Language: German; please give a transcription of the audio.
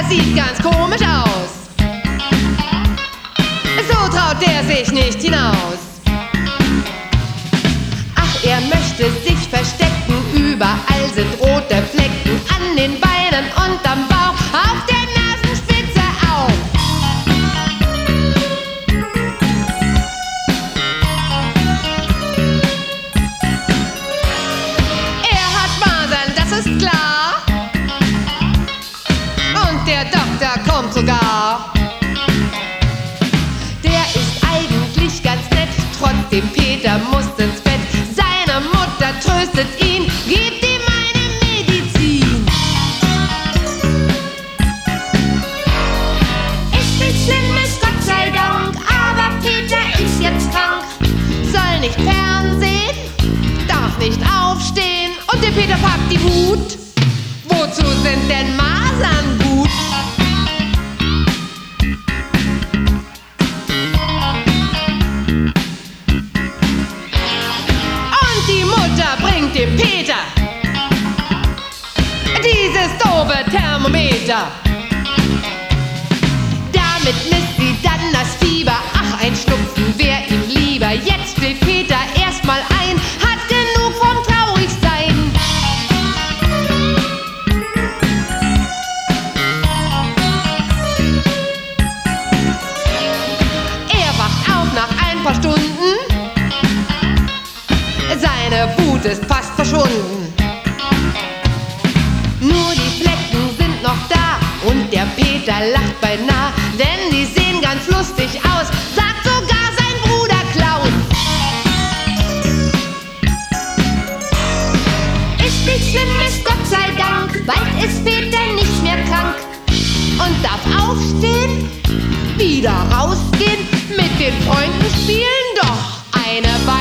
sieht ganz komisch aus. So traut der sich nicht hinaus. Ach, er möchte sich verstecken, überall sind rote Flecken, an den Beinen und am Bauch, auf der Nasenspitze auch. Er hat Masern, das ist klar, und der Doktor kommt sogar. Der ist eigentlich ganz nett, trotzdem Peter muss ins Bett. Seine Mutter tröstet ihn, gibt ihm eine Medizin. Ist nichts Schlimmes, Gott sei Dank, aber Peter ist jetzt krank. Soll nicht fernsehen, darf nicht aufstehen, und der Peter packt die Wut. Wozu sind denn Masern gut? Die Mutter bringt dem Peter dieses doofe Thermometer. Damit misst sie dann das Fieber. Ach, ein Schnupfen wär ihm lieber. Jetzt will Peter erstmal ein, hat genug vom Traurigsein. Er wacht auf nach ein paar Stunden. Seine Wut ist fast verschwunden. Nur die Flecken sind noch da und der Peter lacht beinah, denn die sehen ganz lustig aus, sagt sogar sein Bruder Klaus. Ist nichts Schlimmes, Gott sei Dank, bald ist Peter nicht mehr krank und darf aufstehen, wieder rausgehen, mit den Freunden spielen, doch eine Weile